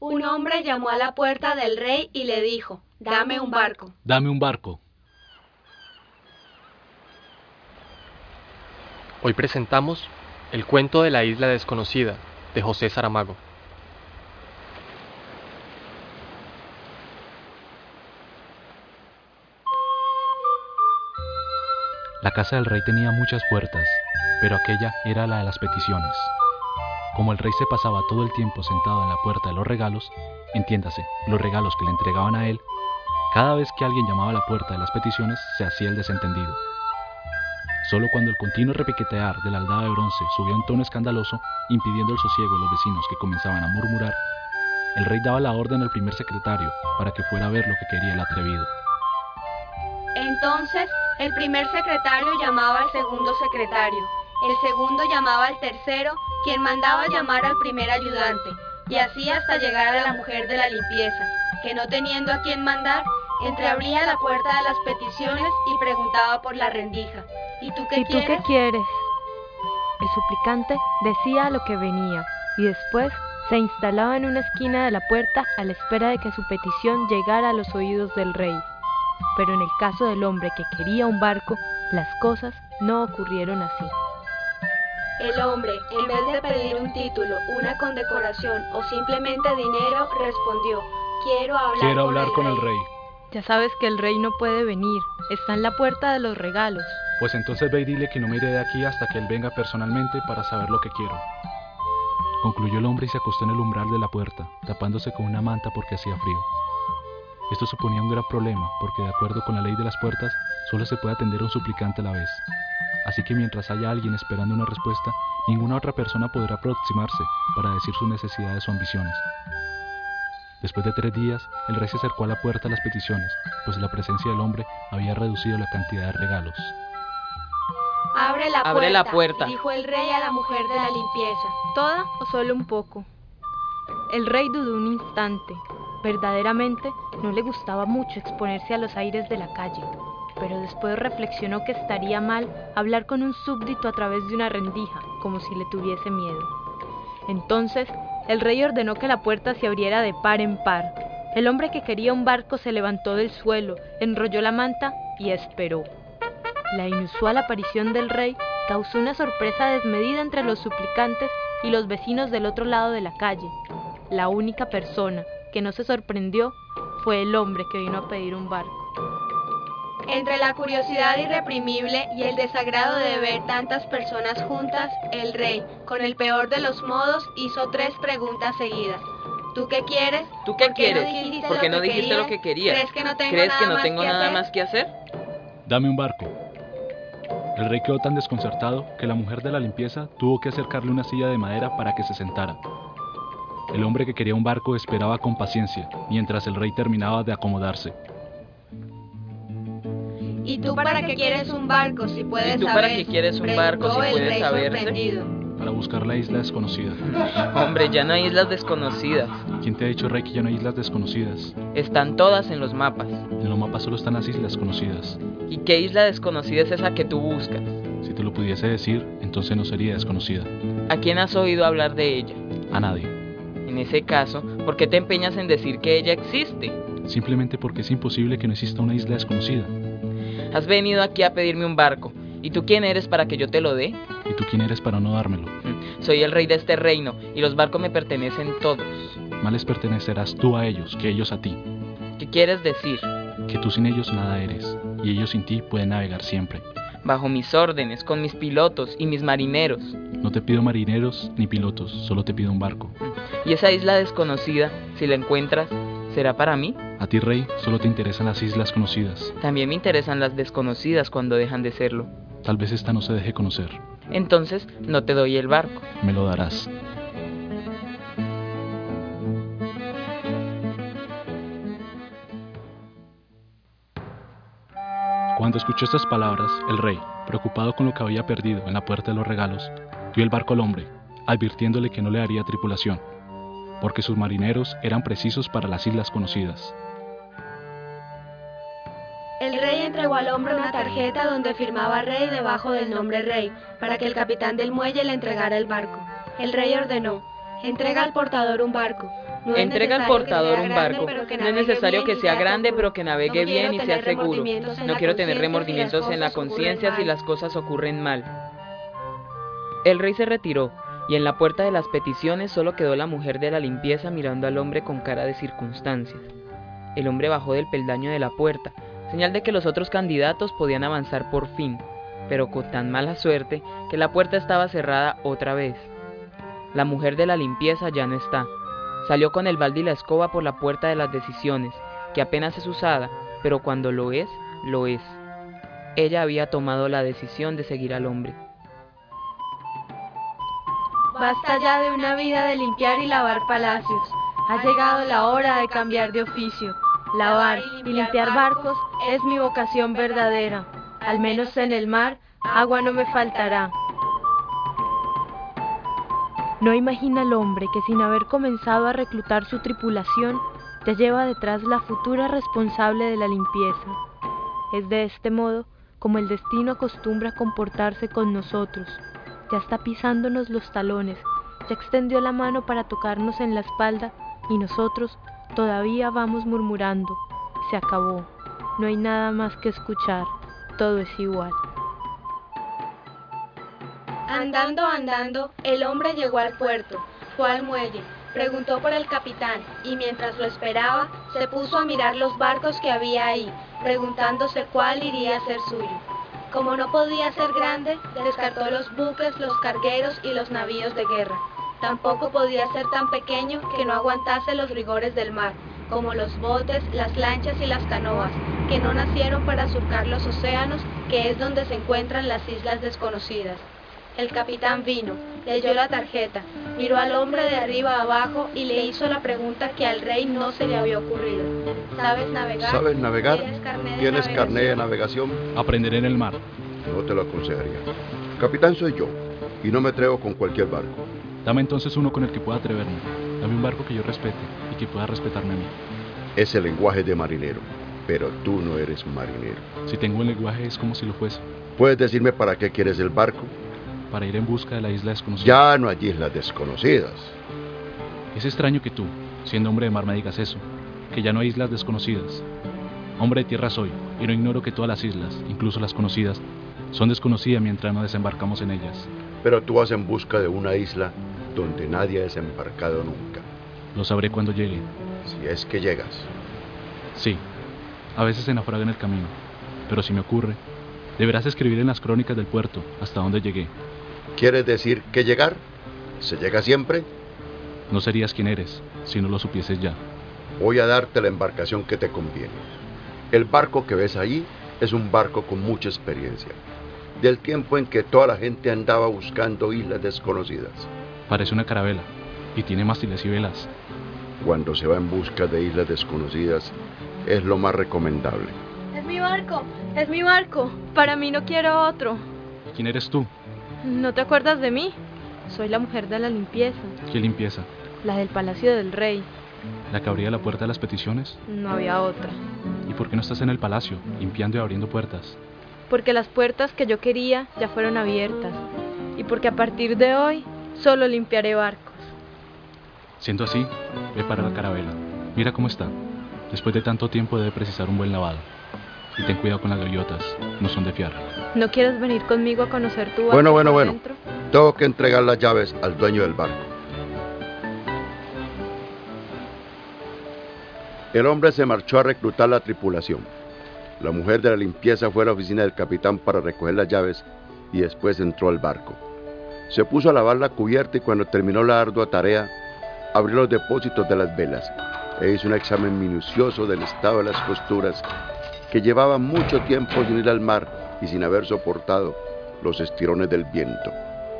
Un hombre llamó a la puerta del rey y le dijo: «Dame un barco». Dame un barco. Hoy presentamos El cuento de la isla desconocida, de José Saramago. La casa del rey tenía muchas puertas, pero aquella era la de las peticiones. Como el rey se pasaba todo el tiempo sentado en la puerta de los regalos, entiéndase, los regalos que le entregaban a él, cada vez que alguien llamaba a la puerta de las peticiones se hacía el desentendido. Solo cuando el continuo repiquetear de la aldaba de bronce subía a un tono escandaloso, impidiendo el sosiego a los vecinos que comenzaban a murmurar, el rey daba la orden al primer secretario para que fuera a ver lo que quería el atrevido. Entonces el primer secretario llamaba al segundo secretario, el segundo llamaba al tercero, quien mandaba llamar al primer ayudante, y así hasta llegar a la mujer de la limpieza, que no teniendo a quien mandar, entreabría la puerta de las peticiones y preguntaba por la rendija: ¿Y tú qué quieres? El suplicante decía a lo que venía, y después se instalaba en una esquina de la puerta a la espera de que su petición llegara a los oídos del rey. Pero en el caso del hombre que quería un barco, las cosas no ocurrieron así. El hombre, en vez de pedir un título, una condecoración o simplemente dinero, respondió: Quiero hablar con el rey. Ya sabes que el rey no puede venir, está en la puerta de los regalos. Pues entonces ve y dile que no me iré de aquí hasta que él venga personalmente para saber lo que quiero. Concluyó el hombre y se acostó en el umbral de la puerta, tapándose con una manta porque hacía frío. Esto suponía un gran problema, porque de acuerdo con la ley de las puertas, solo se puede atender a un suplicante a la vez. Así que mientras haya alguien esperando una respuesta, ninguna otra persona podrá aproximarse para decir sus necesidades o ambiciones. Después de 3 días, el rey se acercó a la puerta de las peticiones, pues la presencia del hombre había reducido la cantidad de regalos. Abre la puerta, dijo el rey a la mujer de la limpieza. ¿Toda o solo un poco? El rey dudó un instante. Verdaderamente no le gustaba mucho exponerse a los aires de la calle, pero después reflexionó que estaría mal hablar con un súbdito a través de una rendija, como si le tuviese miedo. Entonces, el rey ordenó que la puerta se abriera de par en par. El hombre que quería un barco se levantó del suelo, enrolló la manta y esperó. La inusual aparición del rey causó una sorpresa desmedida entre los suplicantes y los vecinos del otro lado de la calle. La única persona que no se sorprendió fue el hombre que vino a pedir un barco. Entre la curiosidad irreprimible y el desagrado de ver tantas personas juntas, el rey, con el peor de los modos, hizo 3 preguntas seguidas. ¿Tú qué quieres? ¿Tú qué quieres? ¿Por qué no dijiste lo que querías? ¿Crees que no tengo nada más que hacer? Dame un barco. El rey quedó tan desconcertado que la mujer de la limpieza tuvo que acercarle una silla de madera para que se sentara. El hombre que quería un barco esperaba con paciencia, mientras el rey terminaba de acomodarse. ¿Y tú para qué quieres un barco si puedes saber? ¿Y tú para qué quieres un barco si puedes saberse? Para buscar la isla desconocida. Hombre, ya no hay islas desconocidas. ¿Quién te ha dicho, rey, que ya no hay islas desconocidas? Están todas en los mapas. En los mapas solo están las islas conocidas. ¿Y qué isla desconocida es esa que tú buscas? Si te lo pudiese decir, entonces no sería desconocida. ¿A quién has oído hablar de ella? A nadie. En ese caso, ¿por qué te empeñas en decir que ella existe? Simplemente porque es imposible que no exista una isla desconocida. Has venido aquí a pedirme un barco. ¿Y tú quién eres para que yo te lo dé? ¿Y tú quién eres para no dármelo? Soy el rey de este reino y los barcos me pertenecen todos. Más les pertenecerás tú a ellos que ellos a ti. ¿Qué quieres decir? Que tú sin ellos nada eres, y ellos sin ti pueden navegar siempre. Bajo mis órdenes, con mis pilotos y mis marineros. No te pido marineros ni pilotos, solo te pido un barco. ¿Y esa isla desconocida, si la encuentras, será para mí? A ti, rey, solo te interesan las islas conocidas. También me interesan las desconocidas cuando dejan de serlo. Tal vez esta no se deje conocer. Entonces, no te doy el barco. Me lo darás. Cuando escuchó estas palabras, el rey, preocupado con lo que había perdido en la puerta de los regalos, dio el barco al hombre, advirtiéndole que no le daría tripulación, porque sus marineros eran precisos para las islas conocidas. El rey entregó al hombre una tarjeta donde firmaba rey debajo del nombre rey, para que el capitán del muelle le entregara el barco. El rey ordenó: entrega al portador un barco. No es Entrega al necesario portador que un sea grande, barco. pero que No es navegue necesario bien que y sea grande, seguro. pero que navegue No bien y quiero sea tener seguro. remordimientos en No la quiero tener conciencia remordimientos en la si las cosas conciencia si ocurren las mal. cosas ocurren mal. El rey se retiró, y en la puerta de las peticiones solo quedó la mujer de la limpieza mirando al hombre con cara de circunstancias. El hombre bajó del peldaño de la puerta, señal de que los otros candidatos podían avanzar por fin, pero con tan mala suerte que la puerta estaba cerrada otra vez. La mujer de la limpieza ya no está. Salió con el balde y la escoba por la puerta de las decisiones, que apenas es usada, pero cuando lo es, lo es. Ella había tomado la decisión de seguir al hombre. Basta ya de una vida de limpiar y lavar palacios. Ha llegado la hora de cambiar de oficio. Lavar y limpiar barcos es mi vocación verdadera. Al menos en el mar, agua no me faltará. No imagina el hombre que sin haber comenzado a reclutar su tripulación, ya lleva detrás la futura responsable de la limpieza. Es de este modo como el destino acostumbra a comportarse con nosotros. Ya está pisándonos los talones, ya extendió la mano para tocarnos en la espalda y nosotros todavía vamos murmurando: se acabó, no hay nada más que escuchar, todo es igual. Andando, andando, el hombre llegó al puerto, fue al muelle, preguntó por el capitán y mientras lo esperaba, se puso a mirar los barcos que había ahí, preguntándose cuál iría a ser suyo. Como no podía ser grande, descartó los buques, los cargueros y los navíos de guerra. Tampoco podía ser tan pequeño que no aguantase los rigores del mar, como los botes, las lanchas y las canoas, que no nacieron para surcar los océanos, que es donde se encuentran las islas desconocidas. El capitán vino, leyó la tarjeta, miró al hombre de arriba a abajo y le hizo la pregunta que al rey no se le había ocurrido. ¿Sabes navegar? ¿Sabes navegar? ¿Tienes carné de navegación? navegación? Aprenderé en el mar. No te lo aconsejaría. Capitán soy yo, y no me atrevo con cualquier barco. Dame entonces uno con el que pueda atreverme. Dame un barco que yo respete y que pueda respetarme a mí. Es el lenguaje de marinero, pero tú no eres marinero. Si tengo un lenguaje es como si lo fuese. ¿Puedes decirme para qué quieres el barco? Para ir en busca de la isla desconocida. Ya no hay islas desconocidas. Es extraño que tú, siendo hombre de mar, me digas eso, que ya no hay islas desconocidas. Hombre de tierra soy, y no ignoro que todas las islas, incluso las conocidas, son desconocidas mientras no desembarcamos en ellas. Pero tú vas en busca de una isla donde nadie ha desembarcado nunca. Lo sabré cuando llegue. Si es que llegas. Sí, a veces se naufraga en el camino, pero si me ocurre, deberás escribir en las crónicas del puerto hasta dónde llegué. ¿Quieres decir que llegar? ¿Se llega siempre? No serías quien eres, si no lo supieses ya. Voy a darte la embarcación que te conviene. El barco que ves ahí es un barco con mucha experiencia, del tiempo en que toda la gente andaba buscando islas desconocidas. Parece una carabela, y tiene mástiles y velas. Cuando se va en busca de islas desconocidas, es lo más recomendable. ¡Es mi barco! ¡Es mi barco! Para mí no quiero otro. ¿Quién eres tú? ¿No te acuerdas de mí? Soy la mujer de la limpieza, ¿Qué limpieza? la del palacio del rey. ¿La que abría la puerta de las peticiones? No había otra. ¿Y por qué no estás en el palacio, limpiando y abriendo puertas? Porque las puertas que yo quería ya fueron abiertas. Y porque a partir de hoy solo limpiaré barcos. Siendo así, ve para la carabela. Mira cómo está. Después de tanto tiempo debe precisar un buen lavado. Y ten cuidado con las gaviotas, no son de fiar. ¿No quieres venir conmigo a conocer tu barco Bueno. por dentro? Tengo que entregar las llaves al dueño del barco. El hombre se marchó a reclutar la tripulación. La mujer de la limpieza fue a la oficina del capitán para recoger las llaves y después entró al barco. Se puso a lavar la cubierta y cuando terminó la ardua tarea, abrió los depósitos de las velas e hizo un examen minucioso del estado de las costuras que llevaban mucho tiempo sin ir al mar y sin haber soportado los estirones del viento.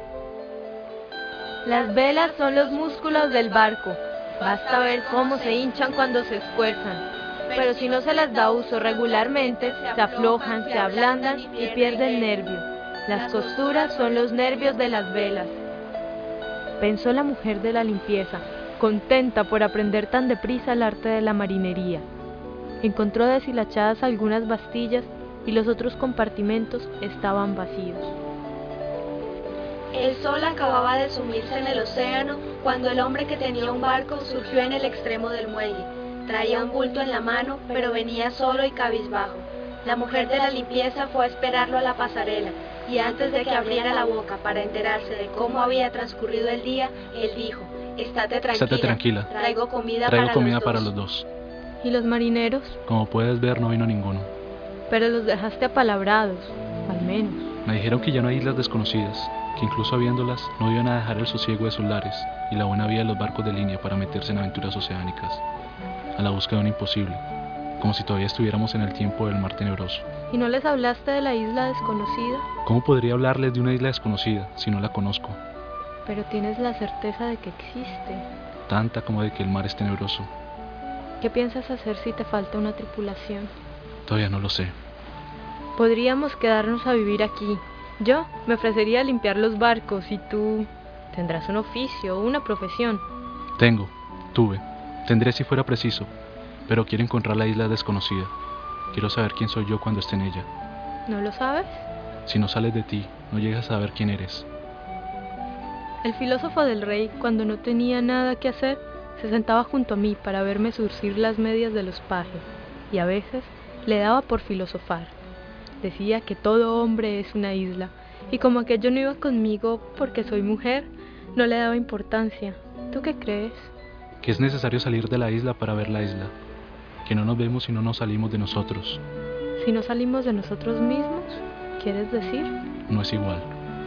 Las velas son los músculos del barco. Basta ver cómo se hinchan cuando se esfuerzan. Pero si no se les da uso regularmente, se aflojan, se ablandan y pierden nervio. Las costuras son los nervios de las velas. Pensó la mujer de la limpieza, contenta por aprender tan deprisa el arte de la marinería. Encontró deshilachadas algunas bastillas y los otros compartimentos estaban vacíos. El sol acababa de sumirse en el océano cuando el hombre que tenía un barco surgió en el extremo del muelle. Traía un bulto en la mano, pero venía solo y cabizbajo. La mujer de la limpieza fue a esperarlo a la pasarela, y antes de que abriera la boca para enterarse de cómo había transcurrido el día, él dijo: Estate tranquila, traigo comida para los dos. ¿Y los marineros? Como puedes ver, no vino ninguno. Pero los dejaste apalabrados, al menos. Me dijeron que ya no hay islas desconocidas, que incluso habiéndolas, no iban a dejar el sosiego de sus lares y la buena vida de los barcos de línea para meterse en aventuras oceánicas, a la búsqueda de un imposible, como si todavía estuviéramos en el tiempo del mar tenebroso. ¿Y no les hablaste de la isla desconocida? ¿Cómo podría hablarles de una isla desconocida si no la conozco? Pero tienes la certeza de que existe. Tanta como de que el mar es tenebroso. ¿Qué piensas hacer si te falta una tripulación? Todavía no lo sé. Podríamos quedarnos a vivir aquí. Yo me ofrecería a limpiar los barcos y tú tendrás un oficio o una profesión. Tendré si fuera preciso, pero quiero encontrar la isla desconocida. Quiero saber quién soy yo cuando esté en ella. ¿No lo sabes? Si no sales de ti, no llegas a saber quién eres. El filósofo del rey, cuando no tenía nada que hacer, se sentaba junto a mí para verme zurcir las medias de los pajes, y a veces le daba por filosofar. Decía que todo hombre es una isla, y como aquello no iba conmigo porque soy mujer, no le daba importancia. ¿Tú qué crees? Que es necesario salir de la isla para ver la isla. Que no nos vemos si no nos salimos de nosotros. Si no salimos de nosotros mismos, ¿quieres decir? No es igual.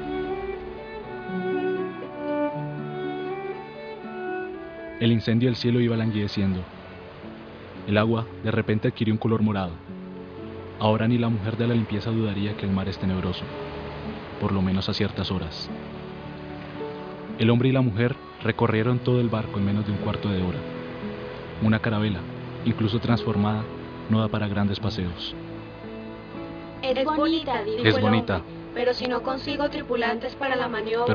El incendio del cielo iba languideciendo. El agua de repente adquirió un color morado. Ahora ni la mujer de la limpieza dudaría que el mar es tenebroso, por lo menos a ciertas horas. El hombre y la mujer recorrieron todo el barco en menos de un cuarto de hora. Una carabela, incluso transformada, no da para grandes paseos. Es bonita, dijo Es el bonita. hombre, pero si no consigo tripulantes para la maniobra,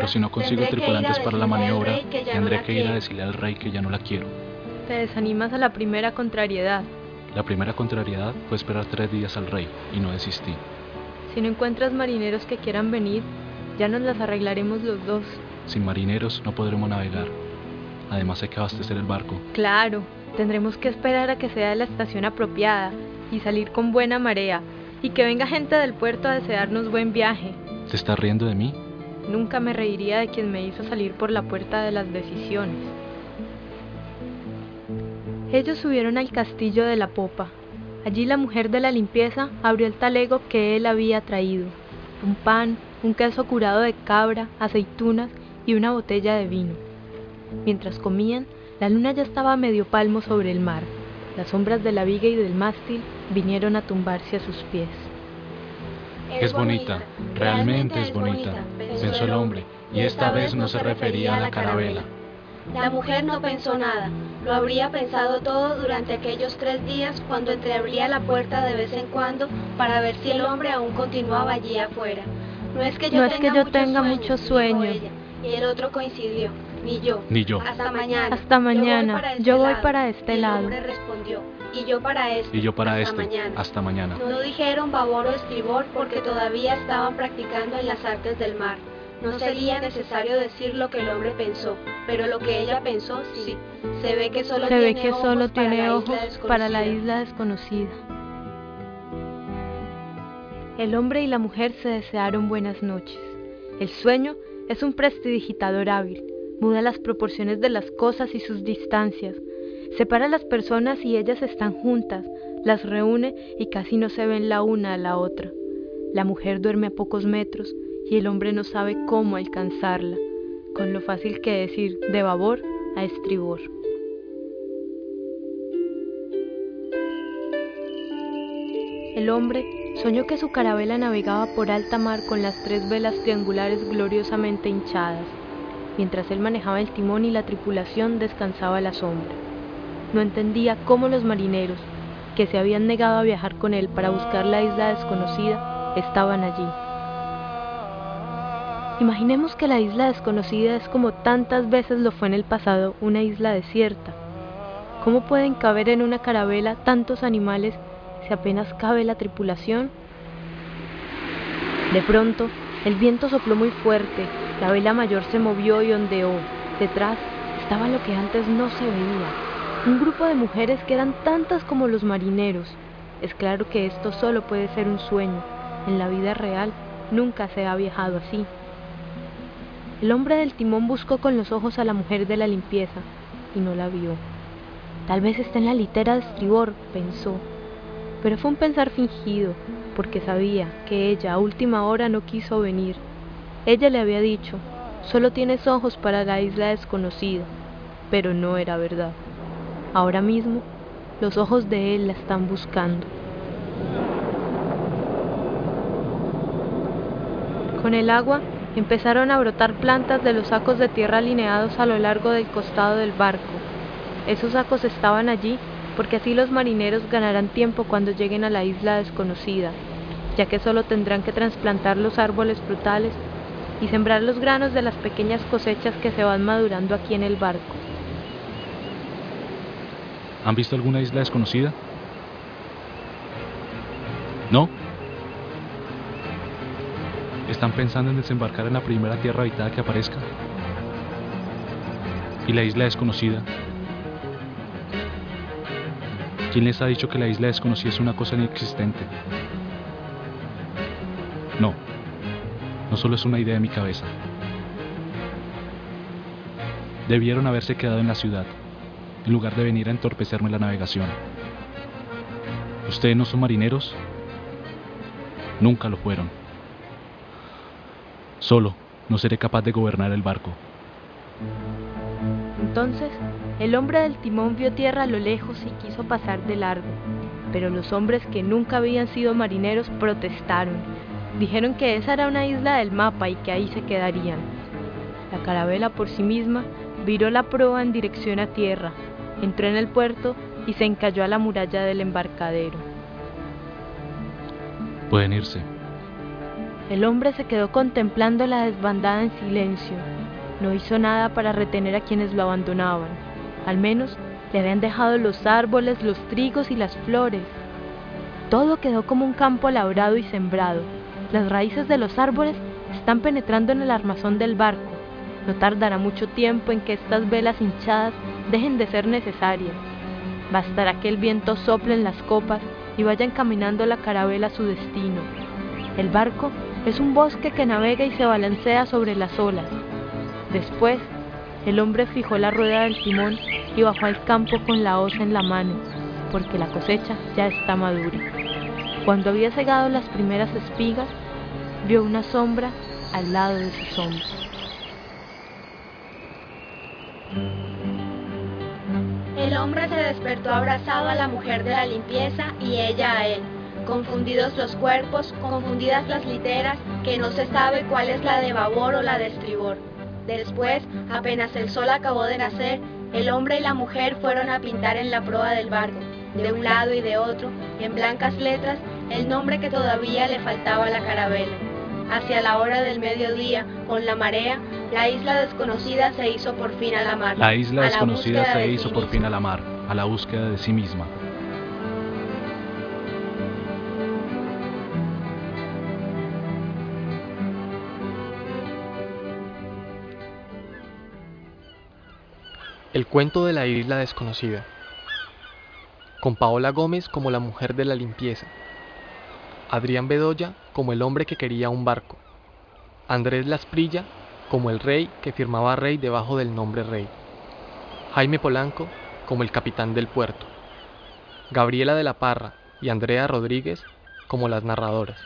tendré que ir a decirle al rey que ya no la quiero. Te desanimas a la primera contrariedad. La primera contrariedad fue esperar 3 días al rey, y no desistí. Si no encuentras marineros que quieran venir, ya nos las arreglaremos los dos. Sin marineros no podremos navegar. Además hay que abastecer el barco. Claro, tendremos que esperar a que sea la estación apropiada y salir con buena marea, y que venga gente del puerto a desearnos buen viaje. ¿Te estás riendo de mí? Nunca me reiría de quien me hizo salir por la puerta de las decisiones. Ellos subieron al castillo de la popa. Allí la mujer de la limpieza abrió el talego que él había traído. Un pan, un queso curado de cabra, aceitunas y una botella de vino. Mientras comían, la luna ya estaba a medio palmo sobre el mar. Las sombras de la viga y del mástil vinieron a tumbarse a sus pies. Es bonita, realmente es bonita, pensó el hombre, y esta vez no se refería a la carabela. La mujer no pensó nada, lo habría pensado todo durante aquellos 3 días cuando entreabría la puerta de vez en cuando para ver si el hombre aún continuaba allí afuera. No es que yo tenga muchos sueños, dijo ella, y el otro coincidió, ni yo. Hasta mañana, yo voy para este lado. El hombre respondió, y yo para este, hasta mañana. No dijeron babor o estribor porque todavía estaban practicando en las artes del mar. No sería necesario decir lo que el hombre pensó, pero lo que ella pensó, sí. Se ve que solo tiene ojos para la isla desconocida. El hombre y la mujer se desearon buenas noches. El sueño es un prestidigitador hábil, muda las proporciones de las cosas y sus distancias, separa a las personas y ellas están juntas, las reúne y casi no se ven la una a la otra. La mujer duerme a pocos metros y el hombre no sabe cómo alcanzarla, con lo fácil que es ir de babor a estribor. El hombre soñó que su carabela navegaba por alta mar con las 3 velas triangulares gloriosamente hinchadas, mientras él manejaba el timón y la tripulación descansaba a la sombra. No entendía cómo los marineros, que se habían negado a viajar con él para buscar la isla desconocida, estaban allí. Imaginemos que la isla desconocida es como tantas veces lo fue en el pasado, una isla desierta. ¿Cómo pueden caber en una carabela tantos animales si apenas cabe la tripulación? De pronto, el viento sopló muy fuerte La vela mayor se movió y ondeó. Detrás estaba lo que antes no se veía, un grupo de mujeres que eran tantas como los marineros. Es claro que esto solo puede ser un sueño. En la vida real nunca se ha viajado así. El hombre del timón buscó con los ojos a la mujer de la limpieza y no la vio. Tal vez está en la litera de estribor, pensó, pero fue un pensar fingido, porque sabía que ella a última hora no quiso venir. Ella le había dicho: solo tienes ojos para la isla desconocida, pero no era verdad. Ahora mismo, los ojos de él la están buscando. Con el agua empezaron a brotar plantas de los sacos de tierra alineados a lo largo del costado del barco. Esos sacos estaban allí porque así los marineros ganarán tiempo cuando lleguen a la isla desconocida, ya que solo tendrán que trasplantar los árboles frutales y sembrar los granos de las pequeñas cosechas que se van madurando aquí en el barco. ¿Han visto alguna isla desconocida? ¿No? ¿Están pensando en desembarcar en la primera tierra habitada que aparezca? ¿Y la isla desconocida? ¿Quién les ha dicho que la isla desconocida es una cosa inexistente? No, no solo es una idea de mi cabeza. Debieron haberse quedado en la ciudad, en lugar de venir a entorpecerme la navegación. ¿Ustedes no son marineros? Nunca lo fueron. Solo no seré capaz de gobernar el barco. Entonces, el hombre del timón vio tierra a lo lejos y quiso pasar de largo, pero los hombres que nunca habían sido marineros protestaron. Dijeron que esa era una isla del mapa y que ahí se quedarían. La carabela por sí misma viró la proa en dirección a tierra, entró en el puerto y se encalló a la muralla del embarcadero. Pueden irse. El hombre se quedó contemplando la desbandada en silencio. No hizo nada para retener a quienes lo abandonaban. Al menos le habían dejado los árboles, los trigos y las flores. Todo quedó como un campo labrado y sembrado. Las raíces de los árboles están penetrando en el armazón del barco. No tardará mucho tiempo en que estas velas hinchadas dejen de ser necesarias. Bastará que el viento sople en las copas y vaya encaminando la carabela a su destino. El barco es un bosque que navega y se balancea sobre las olas. Después, el hombre fijó la rueda del timón y bajó al campo con la hoz en la mano, porque la cosecha ya está madura. Cuando había segado las primeras espigas, vio una sombra al lado de su sombra. El hombre se despertó abrazado a la mujer de la limpieza y ella a él. Confundidos los cuerpos, confundidas las literas, que no se sabe cuál es la de babor o la de estribor. Después, apenas el sol acabó de nacer, el hombre y la mujer fueron a pintar en la proa del barco, de un lado y de otro, en blancas letras, el nombre que todavía le faltaba a la carabela. Hacia la hora del mediodía, con la marea, la isla desconocida se hizo por fin a la mar. La isla desconocida se hizo por fin a la mar, a la búsqueda de sí misma. El cuento de la isla desconocida. Con Paola Gómez como la mujer de la limpieza. Adrián Bedoya como el hombre que quería un barco. Andrés Lasprilla como el rey que firmaba rey debajo del nombre rey. Jaime Polanco como el capitán del puerto. Gabriela de la Parra y Andrea Rodríguez como las narradoras.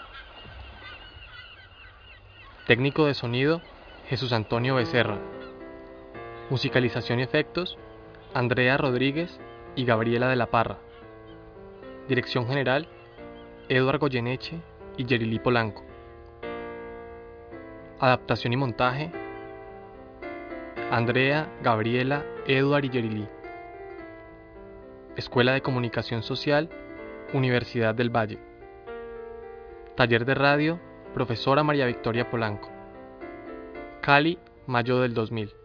Técnico de sonido, Jesús Antonio Becerra. Musicalización y efectos, Andrea Rodríguez y Gabriela de la Parra. Dirección general, Eduard Goyeneche y Yerili Polanco. Adaptación y montaje, Andrea, Gabriela, Eduard y Yerili. Escuela de Comunicación Social, Universidad del Valle. Taller de radio, profesora María Victoria Polanco. Cali, mayo del 2000.